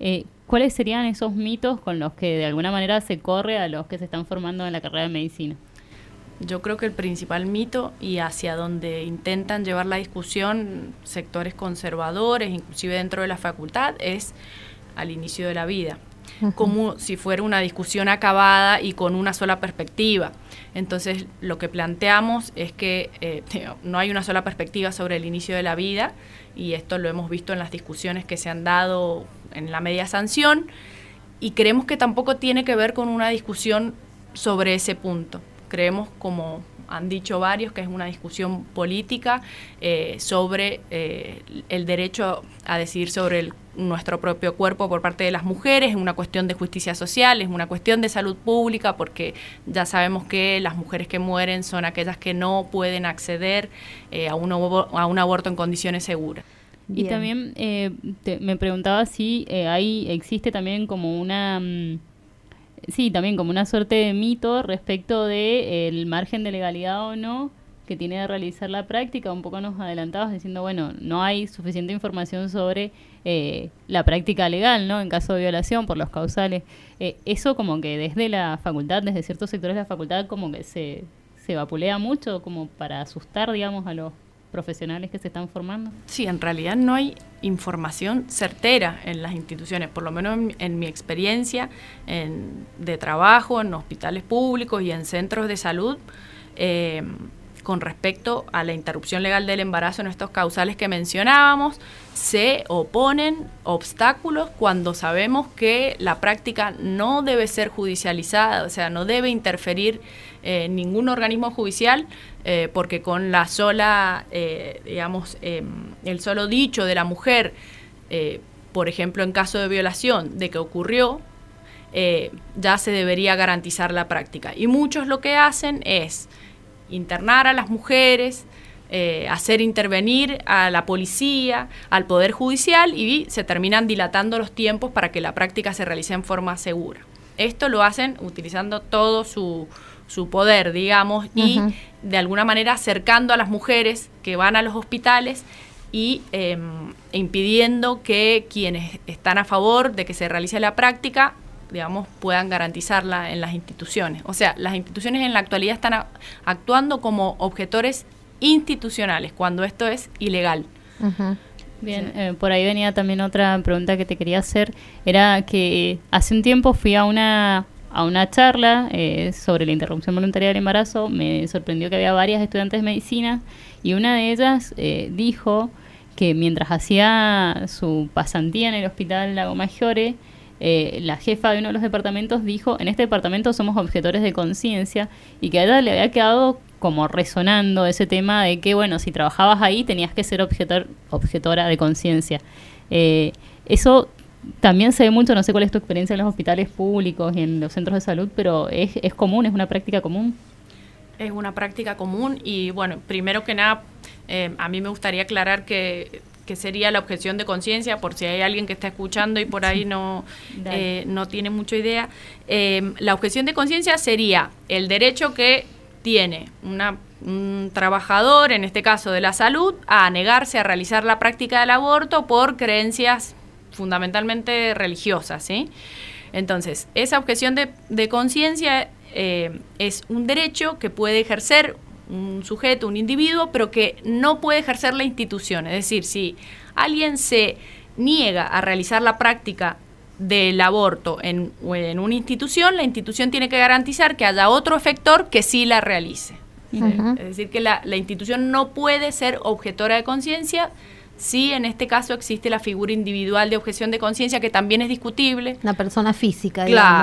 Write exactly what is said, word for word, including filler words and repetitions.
Eh, ¿Cuáles serían esos mitos con los que de alguna manera se corre a los que se están formando en la carrera de medicina? Yo creo que el principal mito, y hacia donde intentan llevar la discusión sectores conservadores, inclusive dentro de la facultad, es al inicio de la vida, uh-huh. como si fuera una discusión acabada y con una sola perspectiva. Entonces, lo que planteamos es que eh, no hay una sola perspectiva sobre el inicio de la vida, y esto lo hemos visto en las discusiones que se han dado en la media sanción, y creemos que tampoco tiene que ver con una discusión sobre ese punto. Creemos, como han dicho varios, que es una discusión política eh, sobre eh, el derecho a decidir sobre el, nuestro propio cuerpo por parte de las mujeres, es una cuestión de justicia social, es una cuestión de salud pública, porque ya sabemos que las mujeres que mueren son aquellas que no pueden acceder eh, a, un, a un aborto en condiciones seguras. Bien. Y también eh, te, me preguntaba si eh, ahí existe también como una... Um, Sí, también como una suerte de mito respecto de el margen de legalidad o no que tiene de realizar la práctica. Un poco nos adelantabas diciendo, bueno, no hay suficiente información sobre eh, la práctica legal, ¿no? En caso de violación por los causales. Eh, eso como que desde la facultad, desde ciertos sectores de la facultad, como que se, se vapulea mucho como para asustar, digamos, a los profesionales que se están formando. Sí, en realidad no hay información certera en las instituciones, por lo menos en, en mi experiencia en, de trabajo en hospitales públicos y en centros de salud, eh, con respecto a la interrupción legal del embarazo en estos causales que mencionábamos, se oponen obstáculos cuando sabemos que la práctica no debe ser judicializada, o sea, no debe interferir eh, ningún organismo judicial, eh, porque con la sola, eh, digamos, eh, el solo dicho de la mujer, eh, por ejemplo, en caso de violación, de que ocurrió, eh, ya se debería garantizar la práctica. Y muchos lo que hacen es internar a las mujeres, eh, hacer intervenir a la policía, al Poder Judicial, y se terminan dilatando los tiempos para que la práctica se realice en forma segura. Esto lo hacen utilizando todo su, su poder, digamos, y uh-huh. de alguna manera acercando a las mujeres que van a los hospitales y eh, impidiendo que quienes están a favor de que se realice la práctica, digamos, puedan garantizarla en las instituciones. O sea, las instituciones en la actualidad están a, actuando como objetores institucionales, cuando esto es ilegal. Uh-huh. Bien, sí. eh, por ahí venía también otra pregunta que te quería hacer, era que hace un tiempo fui a una a una charla eh, sobre la interrupción voluntaria del embarazo. Me sorprendió que había varias estudiantes de medicina, y una de ellas eh, dijo que mientras hacía su pasantía en el hospital Lago Maggiore, Eh, la jefa de uno de los departamentos dijo, en este departamento somos objetores de conciencia, y que a ella le había quedado como resonando ese tema de que, bueno, si trabajabas ahí tenías que ser objetor, objetora de conciencia. Eh, eso también se ve mucho, no sé cuál es tu experiencia en los hospitales públicos y en los centros de salud, pero es, es común, es una práctica común. Es una práctica común y, bueno, primero que nada, eh, a mí me gustaría aclarar que que sería la objeción de conciencia, por si hay alguien que está escuchando y por ahí no, eh, no tiene mucha idea. Eh, la objeción de conciencia sería el derecho que tiene una, un trabajador, en este caso de la salud, a negarse a realizar la práctica del aborto por creencias fundamentalmente religiosas, ¿sí? Entonces, esa objeción de, de conciencia eh, es un derecho que puede ejercer un sujeto, un individuo, pero que no puede ejercer la institución. Es decir, si alguien se niega a realizar la práctica del aborto en, en una institución, la institución tiene que garantizar que haya otro efector que sí la realice. Uh-huh. Es decir, que la, la institución no puede ser objetora de conciencia si en este caso existe la figura individual de objeción de conciencia, que también es discutible. Una persona física, claro. Digamos.